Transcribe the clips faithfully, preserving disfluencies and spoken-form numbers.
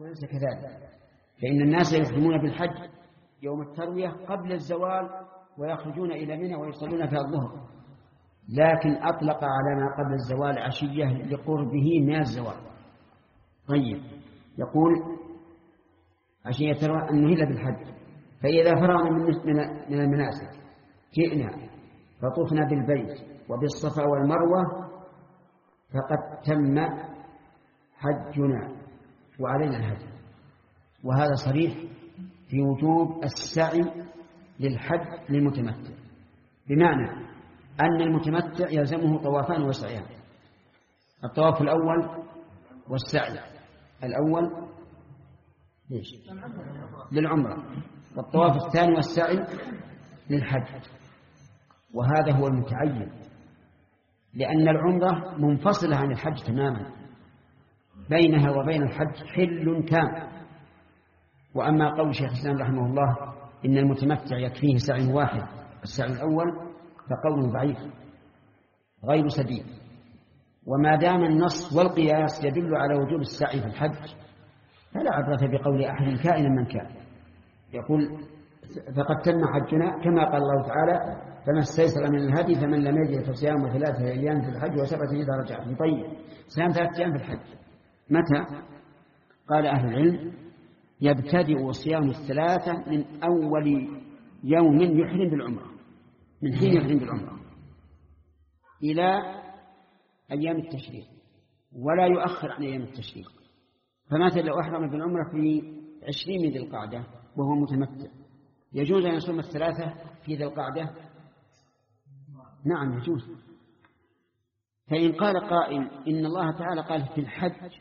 أليس كذلك؟ فإن الناس يخدمون بالحج يوم التروية قبل الزوال ويخرجون إلى منى ويصلون فيها الظهر، لكن أطلق على ما قبل الزوال عشية لقربه من الزوال. طيب، يقول عشية تروى أن نهل بالحج، فإذا فرغنا من المناسك جئنا فطفنا بالبيت وبالصفا والمروة فقد تم حجنا وعلينا الهدي. وهذا صريح في وجوب السعي للحج للمتمتع، بمعنى أن المتمتع يلزمه طوافان وسعيان، الطواف الأول والسعي الأول ليش؟ للعمرة، والطواف الثاني والسعي للحج. وهذا هو المتعين، لأن العمرة منفصلة عن الحج تماما، بينها وبين الحج حل كامل. وأما قول شيخ الإسلام رحمه الله إن المتمتع يكفيه سعي واحد السعي الأول فقول ضعيف غير سديد. وما دام النص والقياس يدل على وجوب السعي في الحج فلا عبرة بقول أحد كائنا من كان. يقول فقد تم حجنا، كما قال الله تعالى فما استيسر من الهدي فمن لم يجد فصيام ثلاثة أيام في الحج وسبعة إذا رجعتم. طيب، صيام ثلاثة أيام في الحج متى؟ قال أهل العلم يبتدئ صيام الثلاثة من أول يوم يحرم بالعمرة، من حين يحرم بالعمرة إلى أيام التشريق، ولا يؤخر عن أيام التشريق. فمثلا لو أحرم بالعمرة في عشرين من ذي القعدة وهو متمتع، يجوز أن يصوم الثلاثة في ذي القعدة؟ نعم يجوز. فإن قال قائل إن الله تعالى قال في الحج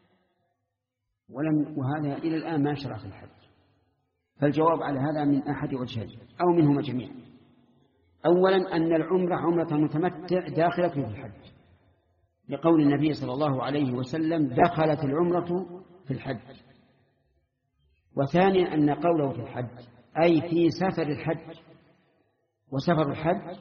ولم وهذا إلى الآن ما شرع في الحج، فالجواب على هذا من أحد وجهين أو منهما جميعا. أولا أن العمرة عمرة المتمتع داخلة في الحج، لقول النبي صلى الله عليه وسلم دخلت العمرة في الحج. وثانيا أن قوله في الحج أي في سفر الحج، وسفر الحج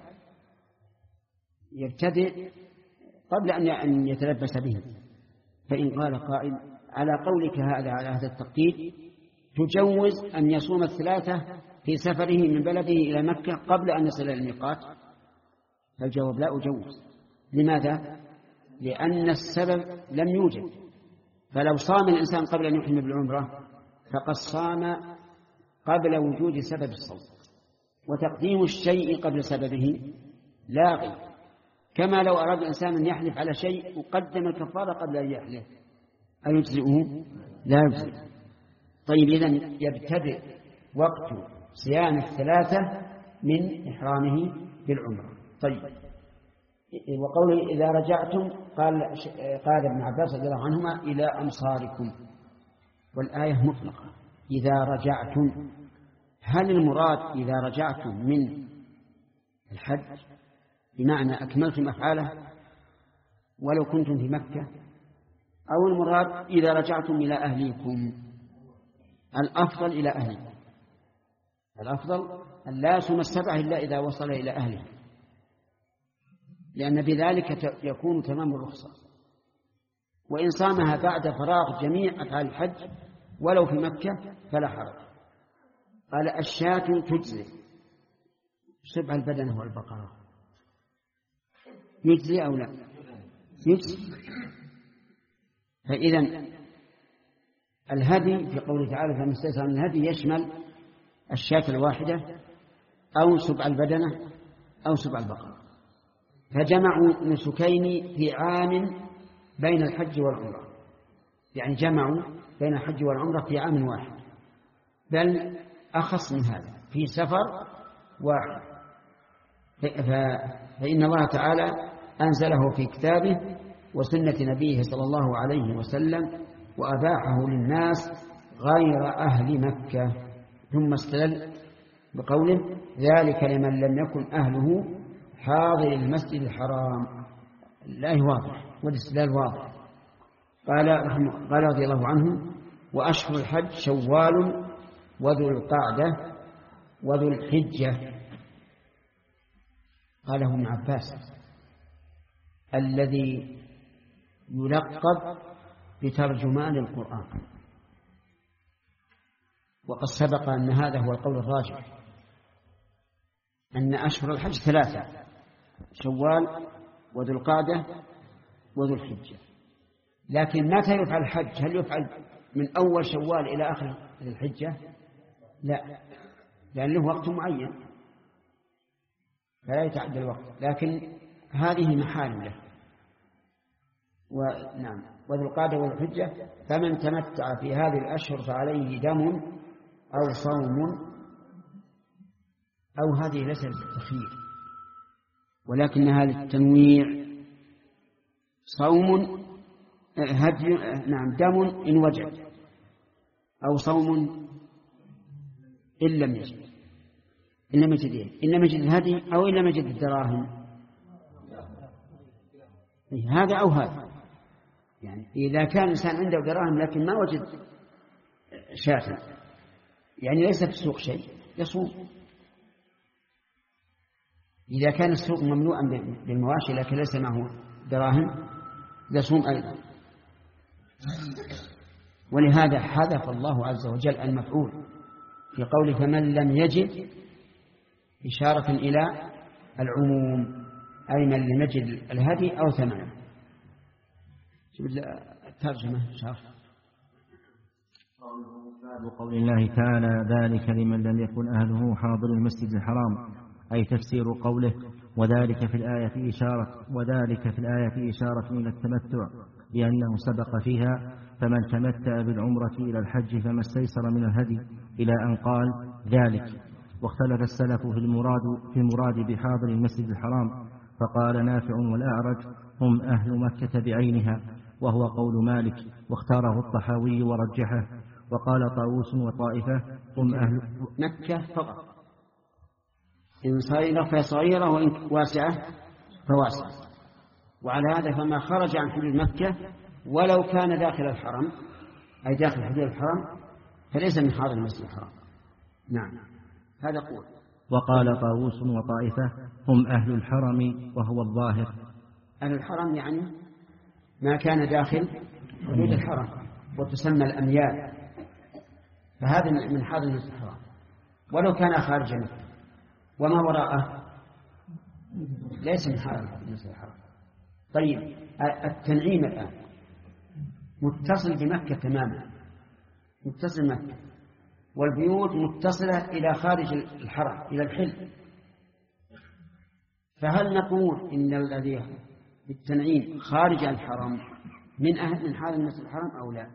يبتدئ قبل أن يتلبس به. فإن قال قائل على قولك هذا على هذا التقييد تجوز أن يصوم الثلاثة في سفره من بلده إلى مكة قبل أن يصل إلى الميقات؟ فالجواب لا أجوز. لماذا؟ لأن السبب لم يوجد. فلو صام الإنسان قبل أن يحرم بالعمرة فقد صام قبل وجود سبب الصوم، وتقديم الشيء قبل سببه لاغي. كما لو أراد الإنسان أن يحلف على شيء وقدم الكفارة قبل أن يحلف أيجزئه؟ لا يجزئ. طيب، إذن يبتدئ وقت صيام الثلاثة من إحرامه بالعمرة. طيب، وقوله إذا رجعتم قال قال ابن عباس رضي الله عنهما إلى أمصاركم، والآية مطلقة إذا رجعتم. هل المراد إذا رجعتم من الحج بمعنى أكملتم أفعاله ولو كنتم في مكة، أو المراد إذا رجعتم إلى أهليكم؟ الأفضل إلى أهلكم، الأفضل أن لا يصوم السبع إلا إذا وصل إلى أهله، لأن بذلك يكون تمام الرخصة. وإن صامها بعد فراغ جميع أفعال الحج ولو في مكة فلا حرج. قال الشاة تجزي، سبع البدنة والبقرة يجزي أو لا يجزي. فإذا الهدي في قوله تعالى فمن استيسر من الهدي يشمل الشاة الواحدة أو سبع البدنة أو سبع البقرة. فجمعوا نسكين في عام بين الحج والعمرة، يعني جمعوا بين الحج والعمرة في عام واحد، بل أخص من هذا في سفر واحد. فإن الله تعالى أنزله في كتابه وسنة نبيه صلى الله عليه وسلم وأباحه للناس غير أهل مكة. ثم استدل بقوله ذلك لمن لم يكن أهله حاضر المسجد الحرام. الله واضح والاستدلال واضح. قال قال رضي الله عنه وأشهر الحج شوال وذو القعدة وذو الحجة. قاله ابن عباس الذي يلقب بترجمان القرآن، وقد سبق أن هذا هو القول الراجح، أن أشهر الحج ثلاثة: شوال وذو القعدة وذو الحجة. لكن متى يفعل الحج؟ هل يفعل من أول شوال إلى آخر الحجة؟ لا، لأن له وقت معين فلا يتعدى الوقت، لكن هذه محال له. ونعم، وذو القعدة والحجة. فمن تمتع في هذه الأشهر فعليه دم أو صوم، أو هذه ليست بالتخيير ولكنها للتنويع. صوم هدي، نعم، دم إن وجد، أو صوم إن لم يجد. إن لم يجد إيه؟ إن لم يجد الهدي أو إن لم يجد الدراهم، هذا أو هذا. يعني إذا كان الإنسان عنده دراهم لكن ما وجد شاة، يعني ليس في السوق شيء، يصوم. إذا كان السوق مملوءا بالمواشي لكن ليس معه دراهم يصوم أيضا. ولهذا حذف الله عز وجل المفعول في قوله فمن لم يجد، إشارة إلى العموم، أي من لم يجد الهدي أو ثمنه. الترجمة شرح قول الله تعالى ذلك لمن لم يكن أهله حاضر المسجد الحرام، أي تفسير قوله وذلك في الآية إشارة وذلك في الآية إشارة إلى التمتع، لأنه سبق فيها فمن تمتع بالعمرة إلى الحج فما استيسر من الهدي، إلى أن قال ذلك. واختلف السلف في المراد في المراد بحاضر المسجد الحرام، فقال نافع والأعرج هم أهل مكة بعينها، وهو قول مالك، واختاره الطحاوي ورجحه. وقال طاووس وطائفة هم أهل مكة فقط، إن صغيرة فصغيرة وإن واسعة فواسعة. وعلى هذا فما خرج عن حدود مكة ولو كان داخل الحرم، أي داخل حدود الحرم، فليس من حاضر المسجد الحرام. نعم، هذا قول. وقال طاووس وطائفة هم أهل الحرم، وهو الظاهر. أهل الحرم يعني ما كان داخل حدود الحرم، وتسمى الأميال، فهذا من حاضر المسجد الحرام ولو كان خارج مكة. وما وراءه ليس من حاضر المسجد الحرام. طيب، التنعيم الآن متصل بمكة تماما، متصل بمكة، والبيوت متصلة إلى خارج الحرم، إلى الحل. فهل نقول إن الذي بالتنعيم خارج الحرم من أهل من حاضر المسجد الحرام أو لا؟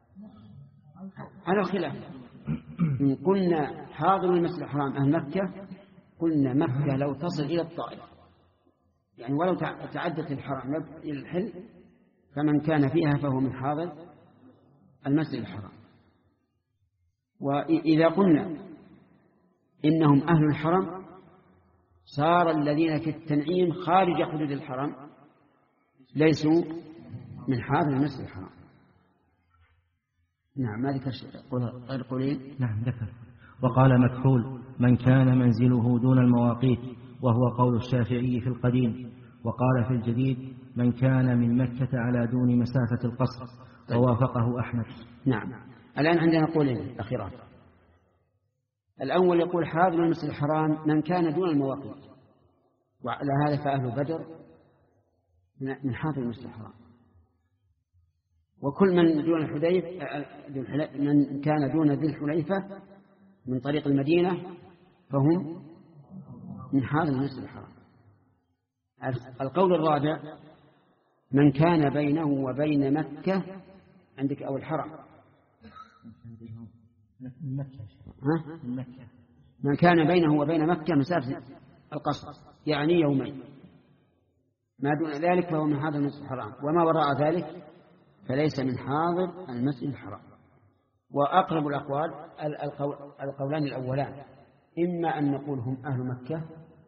على خلاف. إن قلنا حاضر المسجد الحرام أهل مكة، قلنا مكة لو تصل إلى الطائف، يعني ولو تعدت الحرم إلى الحل، فمن كان فيها فهو من حاضر المسجد الحرام. وإذا قلنا إنهم أهل الحرم، صار الذين في التنعيم خارج حدود الحرم ليسوا من حاضر المسجد الحرام. نعم، ما ذكر غير قولين. نعم ذكر. وقال مكحول من كان منزله دون المواقيت، وهو قول الشافعي في القديم. وقال في الجديد من كان من مكة على دون مسافة القصر، ووافقه أحمد. نعم، الآن عندنا قولين أخيران. الأول يقول حاضر المسجد الحرام من كان دون المواقيت، وعلى هذا فأهل بدر من حاضر المسجد الحرام، وكل من دون الحديف من كان دون ذي الحليفة من طريق المدينة فهم من حاضر المسجد الحرام. القول الرابع من كان بينه وبين مكة عندك أو الحرم، ها؟ من كان بينه وبين مكة مسافة القصر يعني يومين، ما دون ذلك فهو من حاضر المسجد الحرام، وما وراء ذلك فليس من حاضر المسجد الحرام. وأقرب الأقوال القولان الأولان، إما أن نقول هم أهل مكة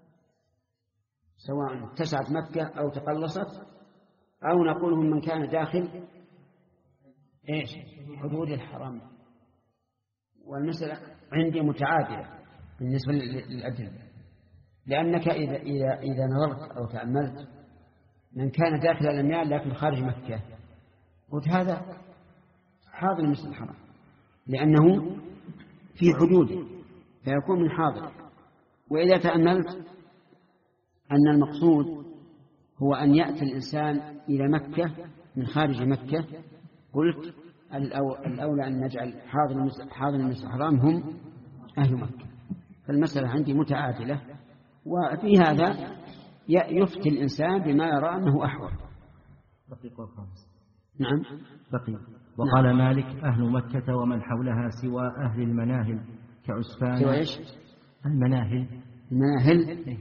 سواء اتسعت مكة أو تقلصت، أو نقول هم من كان داخل إيش حدود الحرام. والمسألة عندي متعادلة بالنسبة للأدلة، لأنك إذا, إذا, إذا نظرت أو تأملت من كان داخل الأميال لكن خارج مكة، قلت هذا حاضر المسجد الحرام، لأنه في حدوده فيكون من حاضر. وإذا تأملت أن المقصود هو أن يأتي الإنسان إلى مكة من خارج مكة، قلت الأولى أن نجعل حاضر المسجد الحرام هم أهل مكة. فالمسألة عندي متعادلة، وفي هذا يفتي الإنسان بما يرى أنه أحوط. نعم بقي. وقال نعم. مالك أهل مكة ومن حولها سوى أهل المناهل كعسفان. سوى إيش؟ المناهل. المناهل إيه؟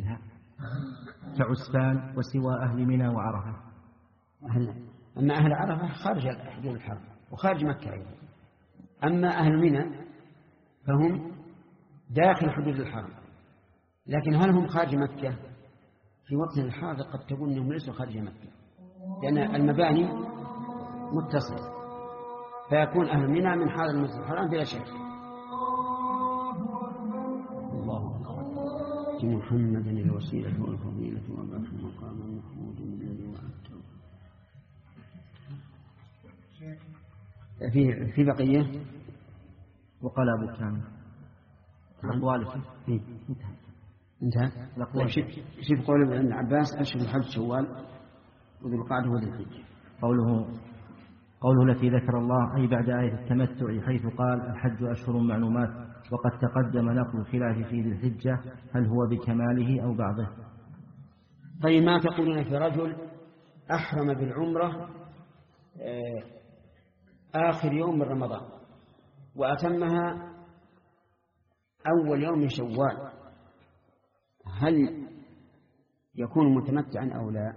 كعسفان وسوى أهل منى وعرفة. أهل. أما أهل عرفة خارج حدود الحرم وخارج مكة أيضا. أما أهل منى فهم داخل حدود الحرم، لكن هل هم خارج مكة؟ في وقت الحاضر قد تكون أنهم ليسوا خارج مكة، لأن المباني متصلة، فيكون أهل منى من حاضر المسجد الحرام بلا شك. الله أكبر. محمدا الوسيلة والفضيلة وبعث مقام محمود الذي وعدته. في في بقية. وقال أبو كامل الأقوال فيه انتهى. شوف قول ابن عباس أشهر الحج شوال وذو القعدة وذو الحجة. قوله قوله التي ذكر الله أي بعد آية التمتع، حيث قال الحج أشهر معلومات، وقد تقدم نقل الخلاف في ذي الحجة هل هو بكماله أو بعضه. طيب ما تقولون في رجل أحرم بالعمرة آخر يوم من رمضان وأتمها أول يوم من شوال، هل يكون متمتعا أو لا؟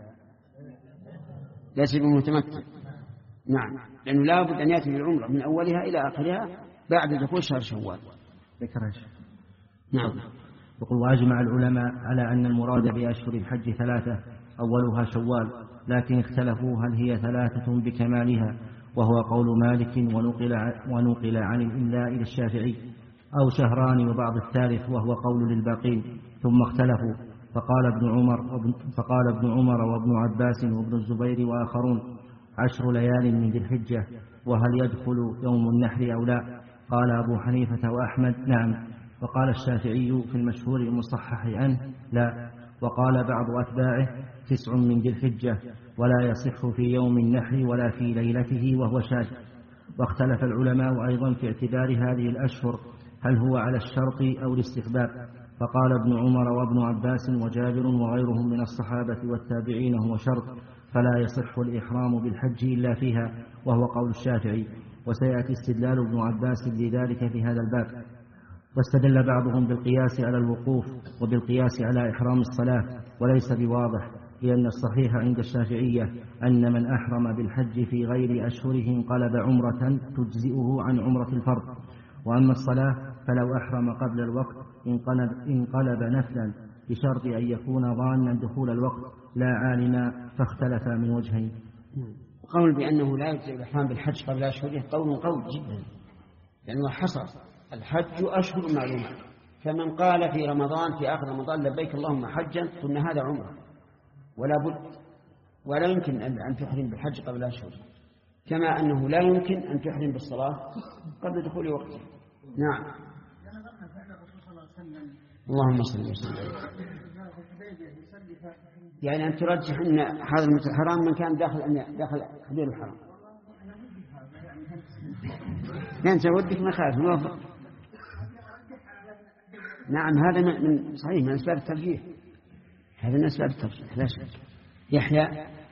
ليس بمتمتع. نعم، لأنه لا بد أن يأتي بالعمرة من أولها إلى آخرها بعد دخول شهر شوال. ذكرش. نعم. يقول وأجمع العلماء على أن المراد بأشهر الحج ثلاثة، أولها شوال، لكن اختلفوا هل هي ثلاثة بكمالها، وهو قول مالك ونقل, ونقل عن الإملاء للشافعي، أو شهران وبعض الثالث وهو قول للباقين، ثم اختلفوا فقال ابن عمر وابن فقال ابن عمر وابن عباس وابن الزبير وآخرون عشر ليال من ذي الحجة، وهل يدخل يوم النحر أو لا؟ قال أبو حنيفة وأحمد نعم، وقال الشافعي في المشهور المصحح عنه لا، وقال بعض أتباعه تسع من ذي الحجة ولا يصح في يوم النحر ولا في ليلته وهو شاذ. واختلف العلماء أيضا في اعتبار هذه الأشهر هل هو على الشرط أو الاستحباب، فقال ابن عمر وابن عباس وجابر وغيرهم من الصحابة والتابعين هو شرط، فلا يصح الإحرام بالحج إلا فيها، وهو قول الشافعي، وسيأتي استدلال ابن عباس لذلك في هذا الباب. واستدل بعضهم بالقياس على الوقوف وبالقياس على إحرام الصلاة، وليس بواضح، لأن الصحيح عند الشافعية أن من أحرم بالحج في غير أشهره انقلب عمرة تجزئه عن عمرة الفرض، وأما الصلاة فلو أحرم قبل الوقت انقلب, انقلب نفلا بشرط أن يكون ظانا دخول الوقت لا عالما، فاختلف من وجهين. قول بأنه لا يجزئ الإحرام بالحج قبل أشهره قول قول جدا، لأنه حصر الحج أشهر معلومات، فمن قال في رمضان في آخر رمضان لبيك اللهم حجا قلنا هذا عمره ولا بد، ولا يمكن أن تحرم بالحج قبل أشهر، كما أنه لا يمكن أن تحرم بالصلاة قبل دخول وقته. نعم. اللهم صل وسلم. يعني أن ترجح أن هذا المسجد الحرام من كان داخل داخل حدود الحرم. أنت ودك مخالف موافق. نعم هذا من صحيح من أسباب الترجيح، هذا من أسباب الترجيح لا شك. يحيى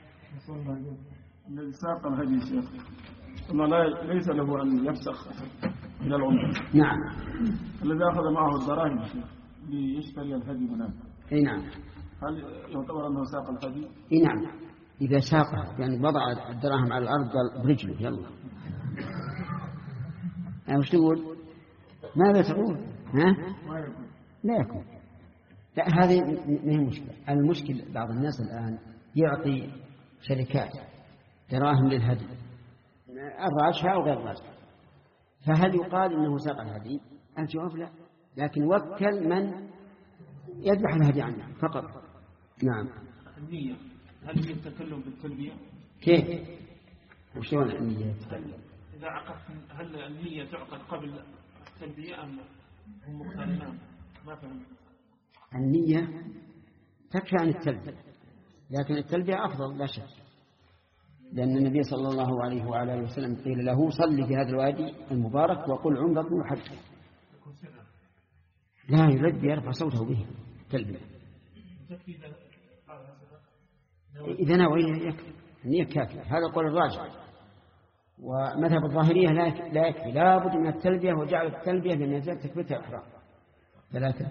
الذي ساق الهدي شيخ ثم لا ليس له أن يفسخ إلى العمر. نعم. الذي أخذ معه الدراهم شيخ ليشتري الهدي هناك. أي نعم. هل يعتبر أنه ساق الهدي؟ أي نعم، إذا ساقه يعني وضع الدراهم على الأرض قال برجله يلا. أنا وش تقول؟ ماذا تقول؟ ها؟ لا يكون. لا هذه ما هي مشكلة. المشكلة بعض الناس الآن يعطي شركات دراهم للهدي الراجحة أو غير الراجحة، فهل يقال إنه ساق الهدي؟ الجواب لا، لكن وكل من يذبح الهدي عنه فقط. نعم. النية هل هي التكلم بالتلبية؟ كيف؟ وشلون النية تتكلم؟ إذا عقد هل النية تعقد قبل تلبية أم هم مختلفان؟ ما فهم. النية تكفي عن التلبية، لكن التلبية أفضل لا شك، لأن النبي صلى الله عليه وعلى آله وسلم قيل له صل في هذا الوادي المبارك وقل عمرة وحج. لا يلبي يرفع صوته به تلبية، إذا نوى يكفي، النية كافية، هذا قول الراجح. ومذهب الظاهرية لا يكفي، لا بد من التلبية، وجعل التلبية بمنزلة تكبيرة الإحرام. ثلاثة.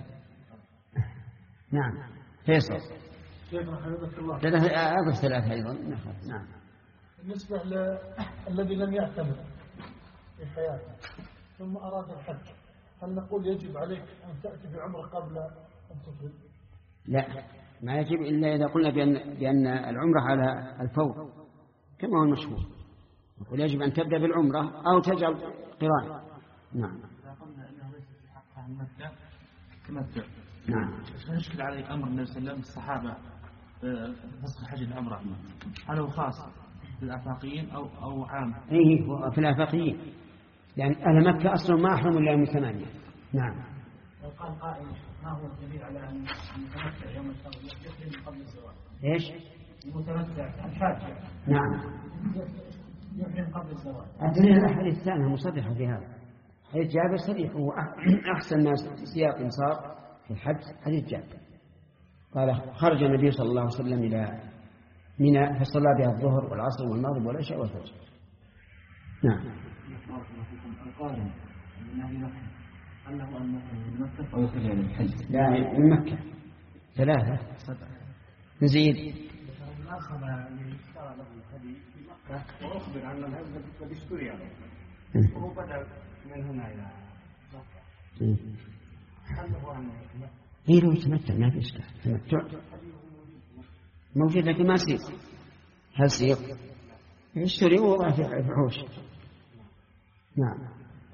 نعم فيصل. ثلاثة أضف ثلاثة أيضا. نعم. بالنسبة للذي لم يعتمر في حياته ثم أراد الحج، هل نقول يجب عليك أن تأتي بعمرة قبل أن تفرد؟ لا، ما يجب إلا إذا قلنا بأن, بأن العمرة على الفور كما هو المشهور، نقول يجب أن تبدأ بالعمرة أو تجعل قران. نعم. إذا قلنا أنه ليس في حقها مكة تمتع. نعم. يشكل عليه أمر النبي صلى الله عليه وسلم الصحابة فسخ حج العمرة، هل هو خاص بالآفاقيين أو أو عام؟ إيه في الآفاقيين، يعني أهل مكة أصلا ما أحرموا إلا من ثمانية. نعم. لو قال قائل ما هو الدليل على أن المتمتع يوم التروية يحرم قبل الزواج؟ إيش؟ المتمتع الحاج. نعم. يحرم قبل الزواج. الدليل الأحاديث الثانية مصرحة في هذا. حديث جابر صريح، هو أحسن ما سياق صار في الحج حديث جابر، قال خرج النبي صلى الله عليه وسلم إلى منى فصلى بها الظهر والعصر والمغرب والعشاء والفجر. نعم. القارن من أهل مكة هل له أن من مكة أو يخرج من الحج؟ لا، من مكة ثلاثة سبعة نزيد. أخذ لاشترى له الهدي في مكة وأخبر عن الهدي قد اشتري وهو بدأ من هنا إلى مكة، هل له أن هي لو تمتع ما في إشكال، تمتع موجود لكن ما سيق. هل سيق؟ يشتري ووضع في حوش. نعم.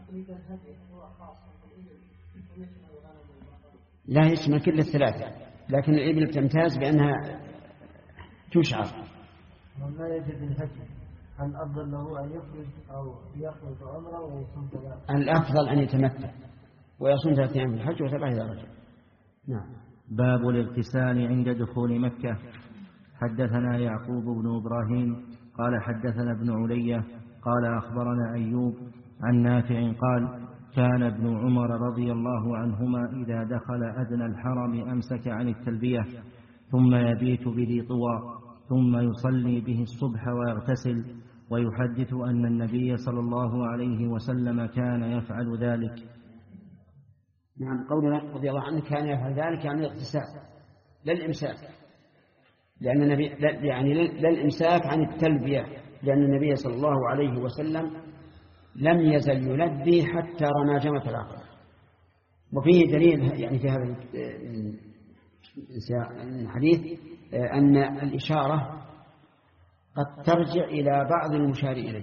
لا يشمل كل الثلاثة، لكن الإبل تمتاز بأنها تشعر. وما يجب الهدي، هل أفضل له أن يخرج أو يخرج عمره ويصوم ثلاثة؟ الأفضل أن يتمتع ويصوم ثلاثة أيام في الحج وسبعة إذا رجع. نعم. باب الاغتسال عند دخول مكة. حدثنا يعقوب بن إبراهيم قال حدثنا ابن علية قال أخبرنا أيوب عن نافع قال كان ابن عمر رضي الله عنهما إذا دخل أدنى الحرم أمسك عن التلبية ثم يبيت بذي طوى ثم يصلي به الصبح ويغتسل، ويحدث أن النبي صلى الله عليه وسلم كان يفعل ذلك. نعم، قولنا رضي الله عنه كان يفعل ذلك يعني الاغتسال لا الإمساك، لأن النبي يعني لا الإمساك عن التلبية، لأن النبي صلى الله عليه وسلم لم يزل يلبي حتى رمى جمرة العقبة. وفيه دليل يعني في هذا الحديث أن الإشارة قد ترجع إلى بعض المشار إليه،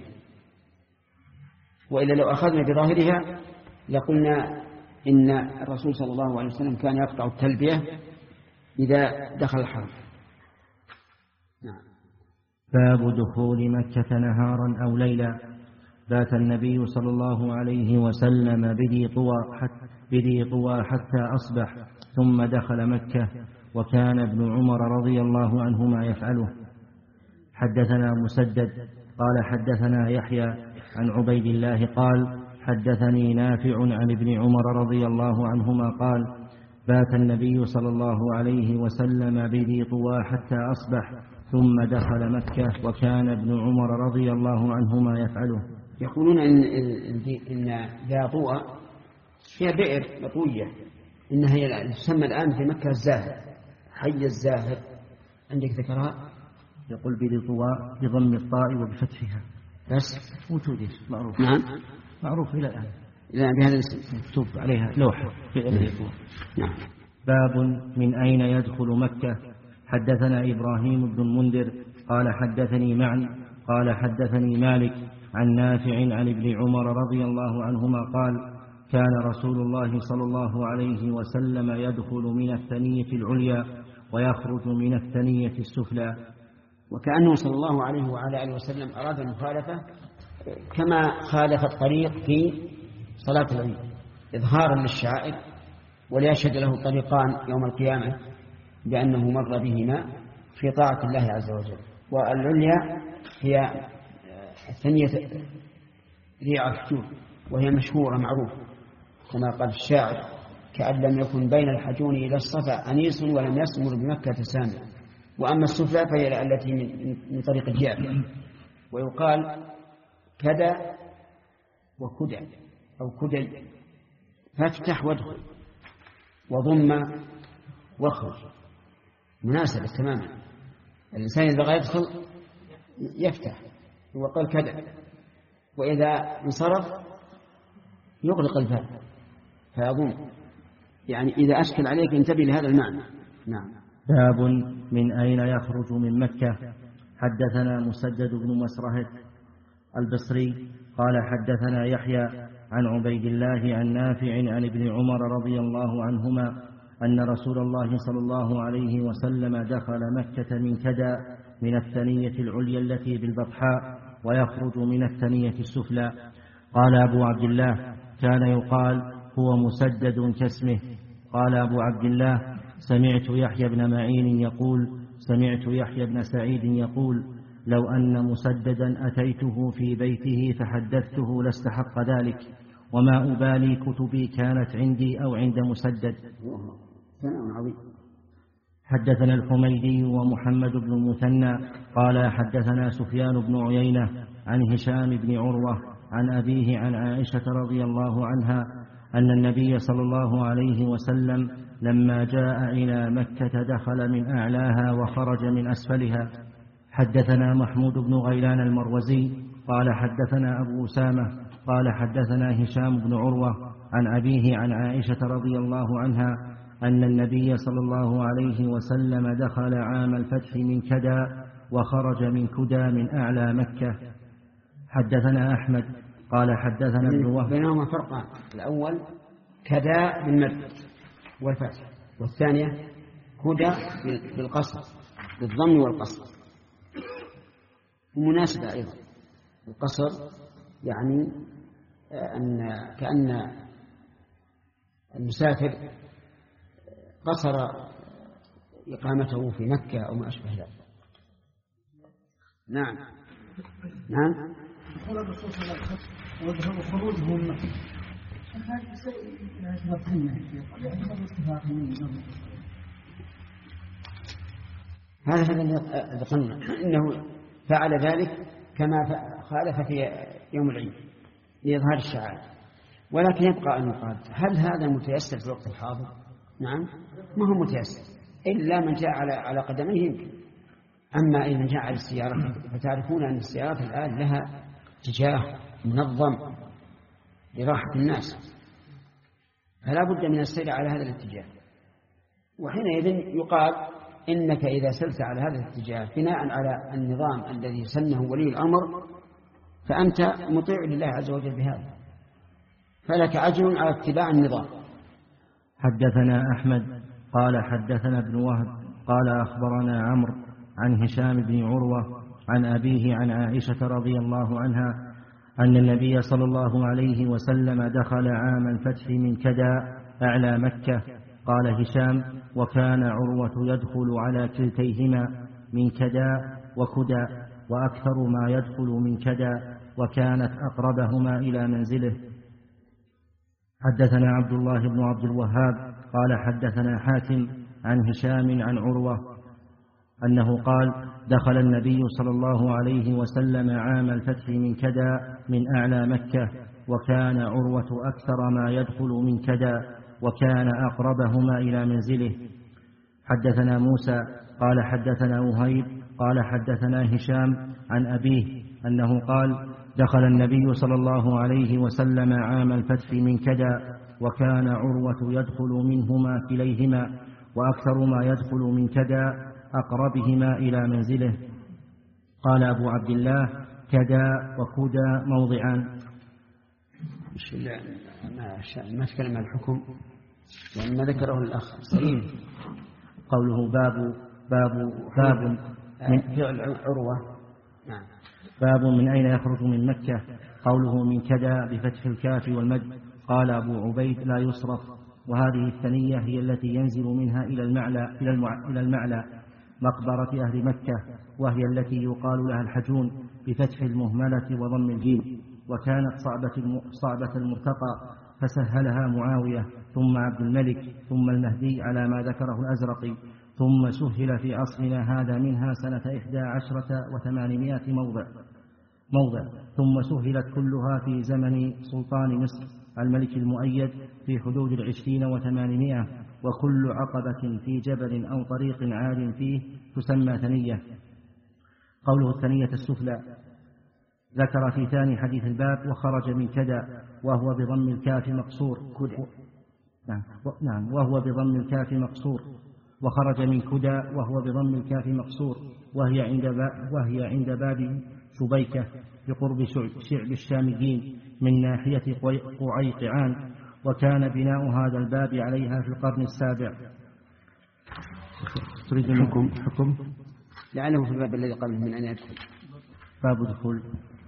وإلا لو أخذنا بظاهرها لقلنا إن الرسول صلى الله عليه وسلم كان يقطع التلبية إذا دخل الحرم. نعم. باب دخول مكة نهارا أو ليلا. بات النبي صلى الله عليه وسلم بذي طوى حتى, بذي طوى حتى أصبح ثم دخل مكة، وكان ابن عمر رضي الله عنهما يفعله. حدثنا مسدد قال حدثنا يحيى عن عبيد الله قال حدثني نافع عن ابن عمر رضي الله عنهما قال بات النبي صلى الله عليه وسلم بذي طوى حتى أصبح ثم دخل مكة، وكان ابن عمر رضي الله عنهما يفعله. يقولون إن, إن ذا طوى فيها بئر مطوية، إنها هي تسمى الآن في مكة الزاهر، حي الزاهر، عندك ذكرها؟ يقول بذي طوى بضم الطاء وبفتحها بس وجوده معروف. نعم معروف إلى الآن لا بهذا الاسم مكتوب عليها لوحة في بذي طوى. نعم. باب من أين يدخل مكة. حدثنا إبراهيم بن المنذر قال حدثني معن قال حدثني مالك عن نافع عن ابن عمر رضي الله عنهما قال كان رسول الله صلى الله عليه وسلم يدخل من الثنية العليا ويخرج من الثنية السفلى. وكأنه صلى الله عليه وعلى آله وسلم أراد المخالفة كما خالف الطريق في صلاة العيد، إظهارا للشعائر، وليشهد له طريقان يوم القيامة بأنه مر بهما في طاعة الله عز وجل. والعليا هي الثانية ريع الحجور، وهي مشهورة معروفة كما قال الشاعر: كأن لم يكن بين الحجون إلى الصفا أنيس ولم يسمر بمكة سامع. وأما السفلى فهي التي من طريق الجافة. ويقال كدى وكدى أو كدي، فافتح وادخل، وضم واخرج، مناسبة تماما. الإنسان إذا بغى يدخل يفتح وقال كذا، وإذا انصرف يغلق الباب فيضم. يعني إذا أشكل عليك انتبه لهذا المعنى. نعم. باب من أين يخرج من مكة. حدثنا مسدد بن مسرهد البصري قال حدثنا يحيى عن عبيد الله عن نافع عن ابن عمر رضي الله عنهما أن رسول الله صلى الله عليه وسلم دخل مكة من كدى من الثنية العليا التي بالبطحاء، ويخرج من الثنية السفلى. قال أبو عبد الله: كان يقال هو مسدد كاسمه. قال أبو عبد الله: سمعت يحيى بن معين يقول سمعت يحيى بن سعيد يقول: لو أن مسددا أتيته في بيته فحدثته لاستحق ذلك، وما أبالي كتبي كانت عندي أو عند مسدد. حدثنا الحميدي ومحمد بن المثنى قال حدثنا سفيان بن عيينة عن هشام بن عروة عن أبيه عن عائشة رضي الله عنها أن النبي صلى الله عليه وسلم لما جاء إلى مكة دخل من أعلاها وخرج من أسفلها. حدثنا محمود بن غيلان المروزي قال حدثنا أبو أسامة قال حدثنا هشام بن عروة عن أبيه عن عائشة رضي الله عنها أن النبي صلى الله عليه وسلم دخل عام الفتح من كدى وخرج من كدى من أعلى مكة. حدثنا أحمد قال حدثنا ابن وهب. بينهما فرقان: الأول كدى بالمد والفتح، والثانية كدى بالقصر بالضم والقصر. ومناسبة أيضا القصر يعني أن كأن المسافر قصر إقامته في مكة أو ما أشبه ذلك. نعم نعم. وذهب خروجهم هذا الذي ذكرنا أنه فعل ذلك كما خالف في يوم العيد لإظهار الشعائر. ولكن يبقى أن يقال: هل هذا متيسر في الوقت الحاضر؟ نعم، ما هو متيسر إلا من جاء على على قدميه يمكن. أما إن من جاء على السيارة فتعرفون أن السيارات الآن لها اتجاه منظم لراحة الناس، فلا بد من السير على هذا الاتجاه. وحينئذ يقال إنك إذا سرت على هذا الاتجاه بناء على النظام الذي سنه ولي الأمر فأنت مطيع لله عز وجل بهذا، فلك أجر على اتباع النظام. حدثنا أحمد قال حدثنا ابن وهب قال أخبرنا عمرو عن هشام بن عروة عن أبيه عن عائشة رضي الله عنها أن النبي صلى الله عليه وسلم دخل عام الفتح من كدى أعلى مكة. قال هشام: وكان عروة يدخل على كلتيهما من كدى وكدى، وأكثر ما يدخل من كدى، وكانت أقربهما إلى منزله. حدثنا عبد الله بن عبد الوهاب قال حدثنا حاتم عن هشام عن عروة أنه قال: دخل النبي صلى الله عليه وسلم عام الفتح من كدى من أعلى مكة، وكان عروة أكثر ما يدخل من كدى، وكان أقربهما إلى منزله. حدثنا موسى قال حدثنا وهيب قال حدثنا هشام عن أبيه أنه قال: دخل النبي صلى الله عليه وسلم عام الفتح من كدى، وكان عروة يدخل منهما كليهما، وأكثر ما يدخل من كدى أقربهما إلى منزله. قال أبو عبد الله: كدى وكدى موضعان. ما تكلم عن الحكم لأن ذكره الأخ سليم. قوله باب باب باب من فعل عروة. نعم. باب من أين يخرج من مكة. قوله من كدى بفتح الكاف والمد قال أبو عبيد لا يصرف. وهذه الثنية هي التي ينزل منها إلى المعلى, إلى المع... إلى المعلى مقبرة أهل مكة، وهي التي يقال لها الحجون بفتح المهملة وضم الجيم، وكانت صعبة, صعبة المرتقى فسهلها معاوية ثم عبد الملك ثم المهدي على ما ذكره الأزرقي، ثم سهل في عصرنا هذا منها سنة إحدى عشرة وثمانمائة موضع موضع ثم سهلت كلها في زمن سلطان مصر الملك المؤيد في حدود العشرين وثمانمائة، وكل عقبة في جبل أو طريق عال فيه تسمى ثنية. قوله الثنية السفلى ذكر في ثاني حديث الباب وخرج من كدى وهو بضم الكاف مقصور نعم نعم وهو بضم الكاف مقصور وخرج من كدى وهو بضم الكاف مقصور وهي عند وهي عند باب شبيكة بقرب شعب الشاميين من ناحية قعيقعان، وكان بناء هذا الباب عليها في القرن السابع. تريد الحكم حكم لعله في الباب الذي قبله من أن يدخل باب دخول،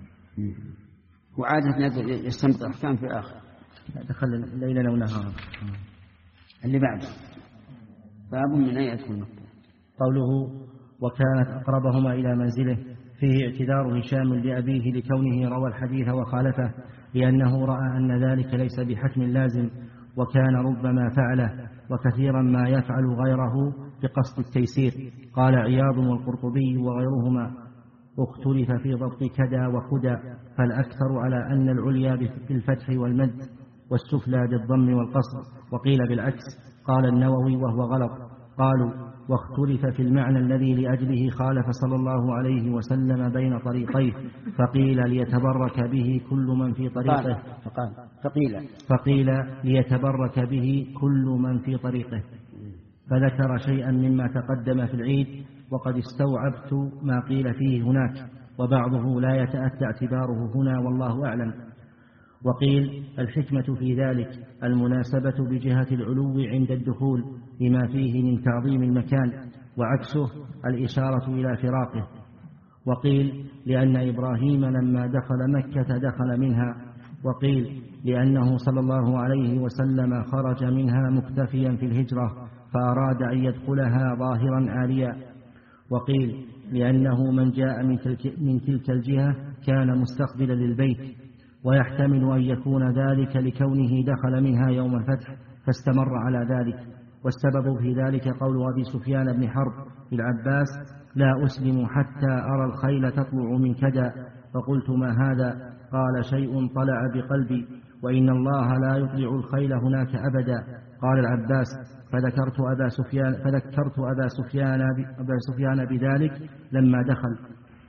وعادة يستنبط أحكام في الآخر دخل ليلا ونهارا. اللي بعده باب من أن يدخل مكة. قوله وكانت أقربهما إلى منزله فيه اعتذار هشام لأبيه لكونه روى الحديث وخالفه، لأنه رأى أن ذلك ليس بحتم لازم، وكان ربما فعله وكثيرا ما يفعل غيره بقصد التيسير. قال عياض والقرطبي وغيرهما اختلف في ضبط كدى وكدى، فالأكثر على أن العليا بالفتح والمد والسفلى بالضم والقصر، وقيل بالعكس. قال النووي وهو غلط. قالوا واختلف في المعنى الذي لأجله خالف صلى الله عليه وسلم بين طريقيه، فقيل ليتبرك به كل من في طريقه فقال فقيل فقيل ليتبرك به كل من في طريقه، فذكر شيئا مما تقدم في العيد، وقد استوعبت ما قيل فيه هناك، وبعضه لا يتأتى اعتباره هنا والله أعلم. وقيل الحكمة في ذلك المناسبة بجهة العلو عند الدخول لما فيه من تعظيم المكان، وعكسه الإشارة إلى فراقه. وقيل لأن إبراهيم لما دخل مكة دخل منها. وقيل لأنه صلى الله عليه وسلم خرج منها مكتفيا في الهجرة فأراد أن يدخلها ظاهرا عاليا. وقيل لأنه من جاء من تلك, من تلك الجهة كان مستقبلا للبيت، ويحتمل أن يكون ذلك لكونه دخل منها يوم الفتح فاستمر على ذلك. والسبب في ذلك قول أبي سفيان بن حرب للعباس لا أسلم حتى أرى الخيل تطلع من كدى، فقلت ما هذا؟ قال شيء طلع بقلبي، وإن الله لا يطلع الخيل هناك أبدا. قال العباس فذكرت أبا سفيان, فذكرت أبا سفيان, أبا سفيان بذلك لما دخل.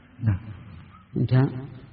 انتهى.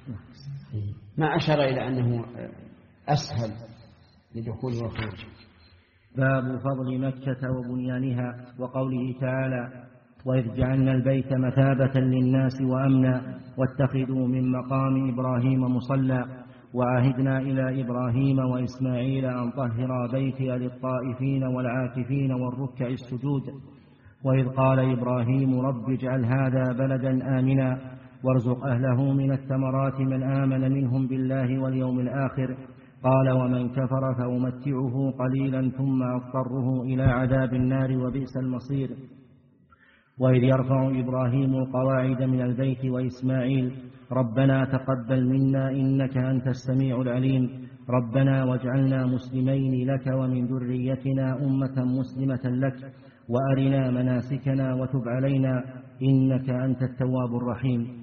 ما أشار إلى أنه أسهل لدخول وخروج. باب فضل مكة وبنيانها، وقوله تعالى وإذ جعلنا البيت مثابة للناس وأمنا واتخذوا من مقام إبراهيم مصلى وعهدنا إلى إبراهيم وإسماعيل أن طهرا بيتي للطائفين والعاكفين والركع السجود. وإذ قال إبراهيم رب اجعل هذا بلدا آمنا وارزق أهله من الثمرات من آمن منهم بالله واليوم الآخر. قال ومن كفر فأمتعه قليلا ثم أضطره إلى عذاب النار وبئس المصير. وإذ يرفع إبراهيم القواعد من البيت وإسماعيل ربنا تقبل منا إنك أنت السميع العليم ربنا واجعلنا مسلمين لك ومن ذريتنا أمة مسلمة لك وأرنا مناسكنا وتب علينا إنك أنت التواب الرحيم.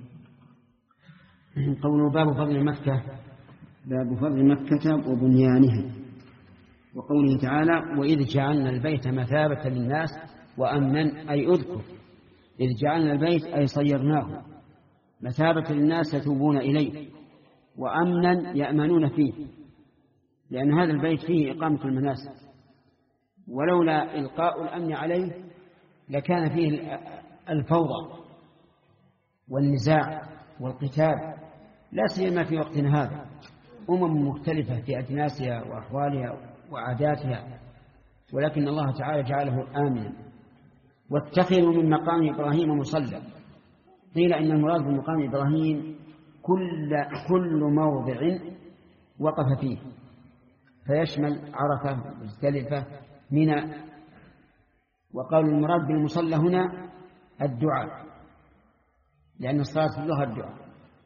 قوله باب فضل مكة، باب فضل مكة وبنيانها. وقوله تعالى وإذ جعلنا البيت مثابة للناس وأمنا، أي أذكر إذ جعلنا البيت أي صيرناه مثابة للناس يتوبون إليه، وأمنا يأمنون فيه، لأن هذا البيت فيه إقامة المناسك، ولولا إلقاء الأمن عليه لكان فيه الفوضى والنزاع والقتال، لا سيما في وقتنا هذا. أمم مختلفة في أجناسها وأحوالها وعاداتها، ولكن الله تعالى جعله آمنا. واتخذوا من مقام إبراهيم مصلى، قيل إن المراد بمقام إبراهيم كل, كل موضع وقف فيه، فيشمل عرفة مزدلفة منى. وقالوا المراد بالمصلى هنا الدعاء، لأن الصلاة في اللغة الدعاء.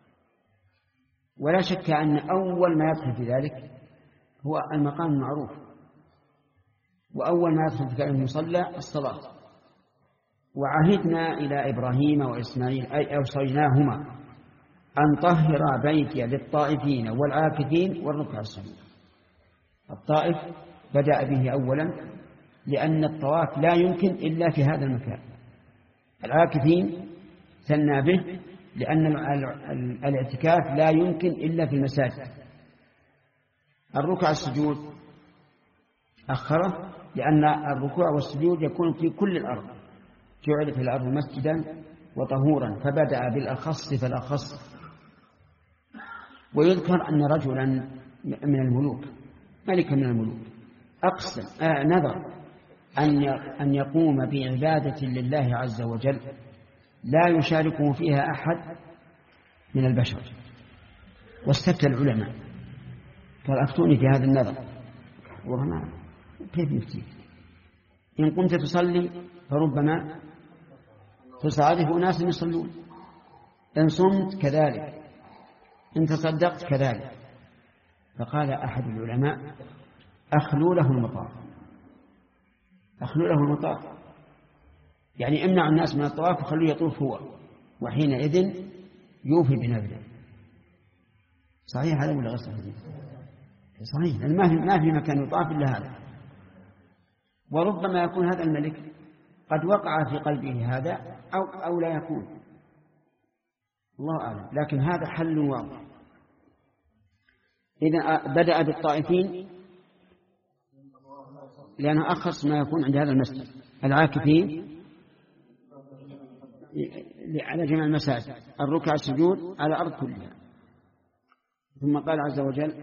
ولا شك أن أول ما يدخل في ذلك هو المقام المعروف، وأول ما يدخل في كلمة المصلى الصلاة. وعهدنا إلى إبراهيم وإسماعيل أي أوصيناهما أن طهر بيتي للطائفين والعاكفين والركع السجود. الطائف بدأ به أولا لأن الطواف لا يمكن إلا في هذا المكان. العاكفين ثنى به لأن الاعتكاف لا يمكن إلا في المساجد. الركع السجود أخره لأن الركوع والسجود يكون في كل الأرض، جعلت الأرض مسجدا وطهورا، فبدأ بالأخص فالأخص. ويذكر أن رجلا من الملوك، ملك من الملوك، أقسم آه نذر أن أن يقوم بعبادة لله عز وجل لا يشاركه فيها أحد من البشر. واستفتى العلماء قال أفتوني في هذا النذر. وهنا كيف نفتيك؟ إن قمت تصلي فربما تصادف أناس يصلون، إن صمت كذلك، إن تصدقت كذلك. فقال أحد العلماء أخلوا له المطاف، أخلوا له المطاف، يعني امنع الناس من الطواف وخلوه يطوف هو، وحينئذ يوفي بنذره. صحيح هذا ولا غير صحيح؟ صحيح، لأن ما في ما في مكان يطاف إلا هذا. وربما يكون هذا الملك قد وقع في قلبه هذا أو أو لا يكون، الله أعلم، لكن هذا حل واضح. إذا بدأ بالطائفين لأنه أخص ما يكون عند هذا المسجد، العاكفين على جميع المساجد، الركع السجود على الأرض كلها. ثم قال عز وجل: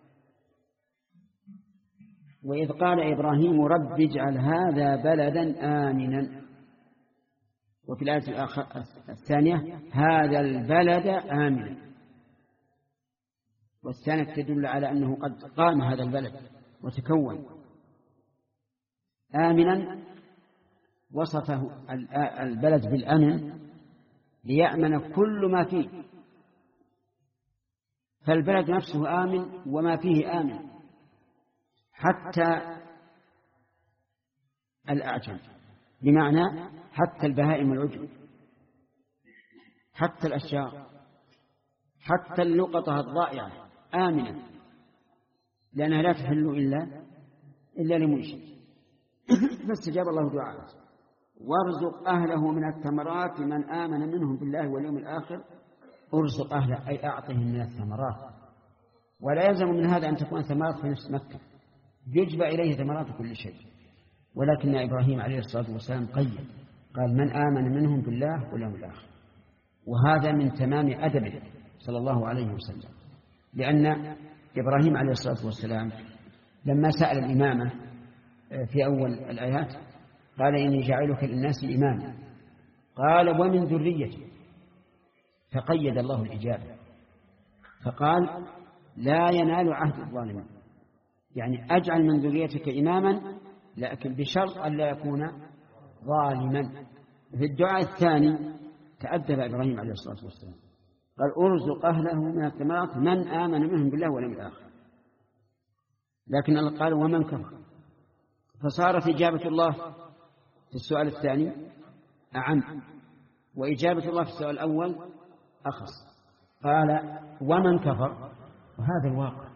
وإذ قال إبراهيم رب اجعل هذا بلدا آمنا. وفي الآية الثانية هذا البلد آمنا، والثانية تدل على أنه قد قام هذا البلد وتكون. آمنا وصفه البلد بالأمن ليأمن كل ما فيه، فالبلد نفسه آمن وما فيه آمن، حتى الأعجم، بمعنى حتى البهائم والعجم، حتى الأشجار، حتى اللقطة الضائعة آمنة، لأنها لا تحل إلا إلا لمنشد. فاستجاب الله دعاءه: وارزق أهله من الثمرات من آمن منهم بالله واليوم الآخر. ارزق أهله أي أعطهم من الثمرات، ولا يلزم من هذا أن تكون ثمرات في نفس مكة، يجب إليه ثمرات كل شيء. ولكن إبراهيم عليه الصلاة والسلام قيد، قال: من آمن منهم بالله واليوم الآخر. وهذا من تمام أدبه صلى الله عليه وسلم، لأن إبراهيم عليه الصلاة والسلام لما سأل الإمامة في أول الآيات قال: إني جاعلك للناس إماما، قال: ومن ذريتي، فقيد الله الإجابة فقال: لا ينال عهد الظالمين، يعني أجعل من ذريتك إماما لكن بشرط أن لا يكون ظالما. في الدعاء الثاني تأدب إبراهيم عليه الصلاة والسلام، قال: أرزق أهله من الثمرات من آمن منهم بالله واليوم الآخر. لكن الله قال: ومن كفر، فصارت إجابة الله في السؤال الثاني أعم، وإجابة الله في السؤال الأول أخص. قال: ومن كفر، وهذا الواقع،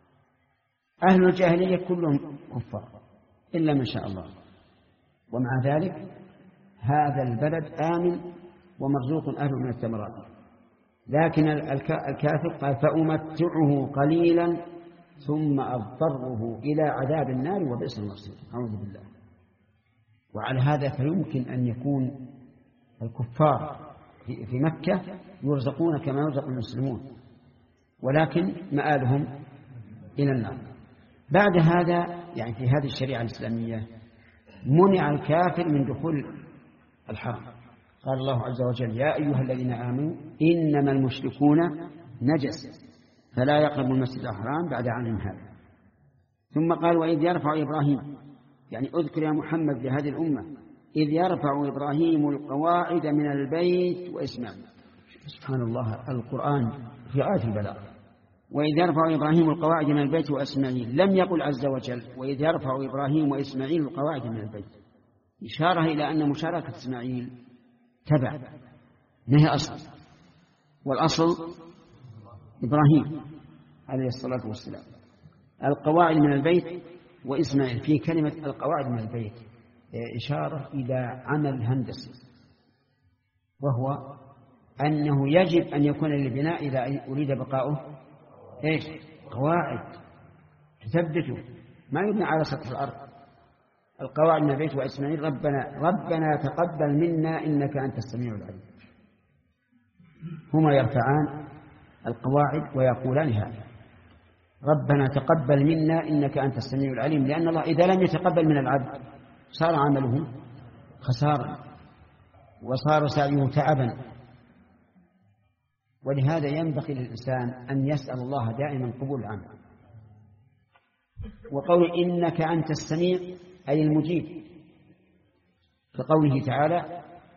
أهل الجاهلية كلهم كفار إلا ما شاء الله، ومع ذلك هذا البلد آمن ومرزوق أهله من الثمرات. لكن الكافر قال: فأمتعه قليلا ثم أضطره إلى عذاب النار وبئس المصير، أعوذ بالله. وعلى هذا فيمكن أن يكون الكفار في مكة يرزقون كما يرزق المسلمون، ولكن مآلهم إلى النار. بعد هذا يعني في هذه الشريعة الإسلامية منع الكافر من دخول الحرم. قال الله عز وجل: يا أيها الذين آمنوا إنما المشركون نجس فلا يقربوا المسجد الحرام بعد عامهم هذا. ثم قال وإذ يرفع إبراهيم، يعني أذكر يا محمد لهذه الأمة إذ يرفع إبراهيم القواعد من البيت وإسماعيل. سبحان الله، القرآن في غاية البلاغة. وإذ يرفع إبراهيم القواعد من البيت وإسماعيل، لم يقل عز وجل وإذ يرفع إبراهيم وإسماعيل القواعد من البيت، إشارة إلى أن مشاركة إسماعيل تبع نهي أصل، والأصل إبراهيم عليه الصلاة والسلام. القواعد من البيت وإسماعيل، في كلمة القواعد من البيت إشارة إلى عمل هندسي، وهو أنه يجب أن يكون للبناء إذا أريد بقاؤه إيش؟ قواعد تثبته، ما يبنى على سطح الأرض. القواعد من البيت وإسماعيل ربنا ربنا تقبل منا إنك أنت السميع العليم. هما يرفعان القواعد ويقولان هذا ربنا تقبل منا إنك أنت السميع العليم، لأن الله إذا لم يتقبل من العبد صار عمله خسارا وصار سعيه تعبا. ولهذا ينبغي للإنسان أن يسأل الله دائما قبول العمل. وقول إنك أنت السميع أي المجيب، كقوله تعالى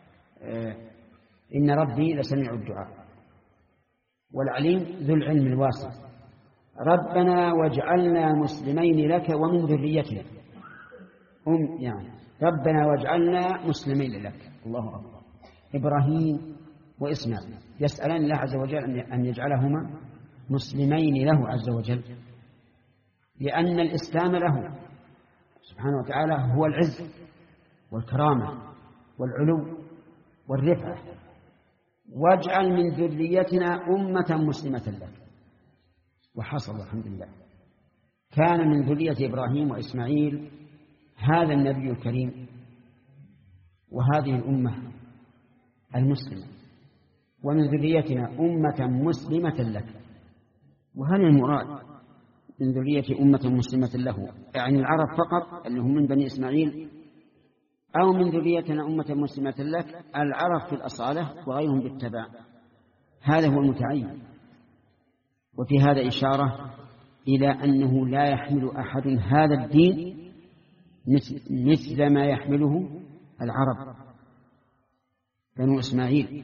إن ربي لسميع الدعاء والعليم ذو العلم الواسع. ربنا واجعلنا مسلمين لك ومن ذريتنا، أم يعني ربنا واجعلنا مسلمين لك. الله أكبر. إبراهيم وإسماعيل يسألان الله عز وجل أن يجعلهما مسلمين له عز وجل، لأن الإسلام له سبحانه وتعالى هو العز والكرامة والعلو والرفعة. واجعل من ذريتنا أمة مسلمة لك. وحصل الحمد لله، كان من ذرية إبراهيم وإسماعيل هذا النبي الكريم وهذه الأمة المسلمة، ومن ذريتنا أمة مسلمة لك. وهل المراد من ذرية أمة مسلمة له يعني العرب فقط اللي هم من بني إسماعيل، أو من ذريتنا أمة مسلمة لك العرب في الأصالة وغيرهم بالتبع؟ هذا هو المتعين. وفي هذا إشارة إلى أنه لا يحمل أحد هذا الدين مثل ما يحمله العرب بنو إسماعيل،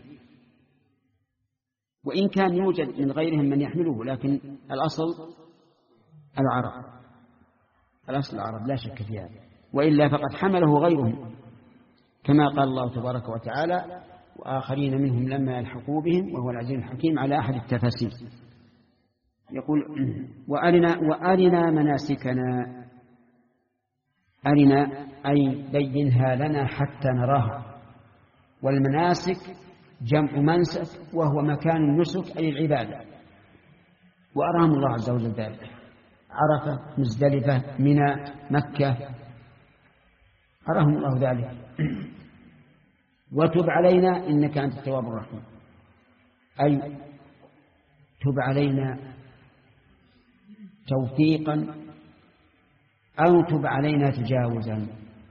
وإن كان يوجد من غيرهم من يحمله، لكن الأصل العرب، الأصل العرب لا شك في هذا، وإلا فقد حمله غيرهم كما قال الله تبارك وتعالى وآخرين منهم لما يلحقوا بهم وهو العزيز الحكيم على أحد التفاسير. يقول وأرنا, وأرنا مناسكنا، أرنا أي بينها لنا حتى نراها. والمناسك جمع منسك وهو مكان النسك أي العبادة، وأراهم الله عز وجل ذلك: عرفة، مزدلفة، منى، مكة، أراهم الله ذلك. وتب علينا إنك أنت التواب الرحيم، أي تب علينا توفيقا أو تب علينا تجاوزا،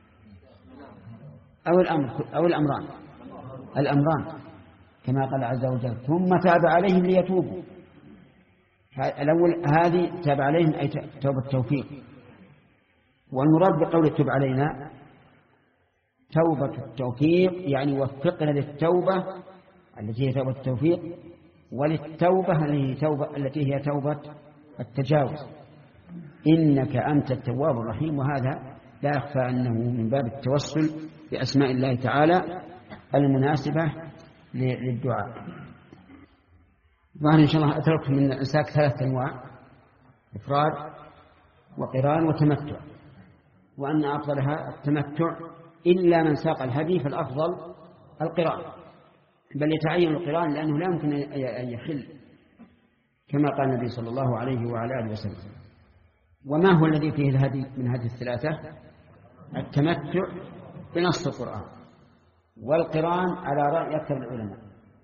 أو الأمر أو الأمران الأمران كما قال عز وجل ثم تاب عليهم ليتوبوا. الأول هذه تاب عليهم أي توبة التوفيق، والمراد بقول تب علينا توبة التوفيق يعني وفقنا للتوبة التي هي توبة التوفيق، وللتوبة التي هي توبة التجاوز. إنك أنت التواب الرحيم. وهذا لا يخفى أنه من باب التوسل بأسماء الله تعالى المناسبة للدعاء. ظاهر إن شاء الله أتركت من الإمساك ثلاثة أنواع: إفراد وقران وتمتع، وأن أفضلها التمتع، إلا من ساق الهدي فالأفضل القران، بل يتعين القران لأنه لا يمكن أن يخل كما قال النبي صلى الله عليه وعلى آله وسلم. وما هو الذي فيه الهدي من هذه الثلاثة؟ التمتع بنص القرآن، والقران على رأي أكثر العلماء،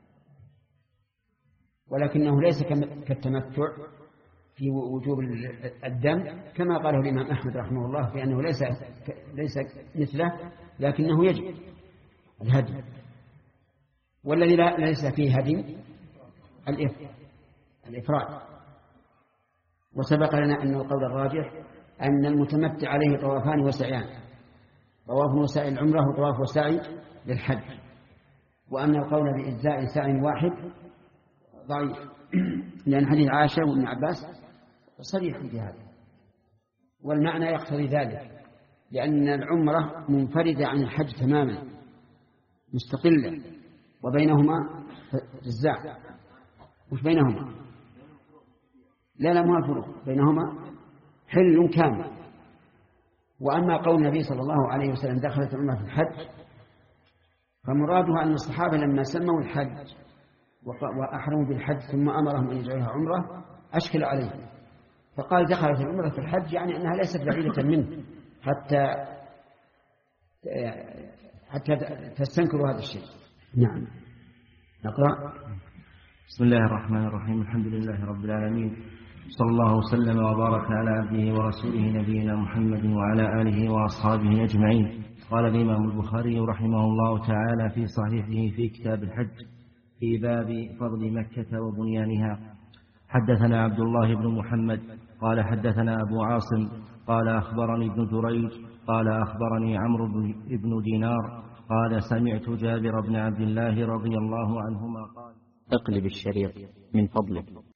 ولكنه ليس كالتمتع في وجوب الدم كما قاله الإمام أحمد رحمه الله، في أنه ليس ليس مثله، لكنه يجب الهدي. والذي ليس فيه هدي الإفراد. وسبق لنا أن القول الراجح أن المتمتع عليه طوافان وسعيان، طواف وسعي العمرة وطواف وسعي للحج، وأن القول بإجزاء سعي واحد ضعيف، لأن حديث عائشة وابن عباس صريح في هذا، والمعنى يقتضي ذلك، لأن العمرة منفردة عن الحج تماما مستقلة، وبينهما جزاء. وش بينهما؟ لا لا ما الفروق بينهما، حل كامل. وأما قول النبي صلى الله عليه وسلم دخلت العمرة في الحج، فمرادها أن الصحابة لما سموا الحج وأحرموا بالحج ثم أمرهم أن يجعلها عمرة أشكل عليهم، فقال دخلت العمرة في الحج، يعني أنها ليست بعيدة منه حتى حتى تستنكروا هذا الشيء. نعم. نقرأ. بسم الله الرحمن الرحيم. الحمد لله رب العالمين، صلى الله وسلم وبارك على عبده ورسوله نبينا محمد وعلى آله وأصحابه أجمعين. قال الإمام البخاري رحمه الله تعالى في صحيحه في كتاب الحج في باب فضل مكة وبنيانها: حدثنا عبد الله بن محمد قال حدثنا أبو عاصم قال أخبرني ابن جريج قال أخبرني عمرو بن دينار قال سمعت جابر بن عبد الله رضي الله عنهما قال: اقلب الشريط من فضلك.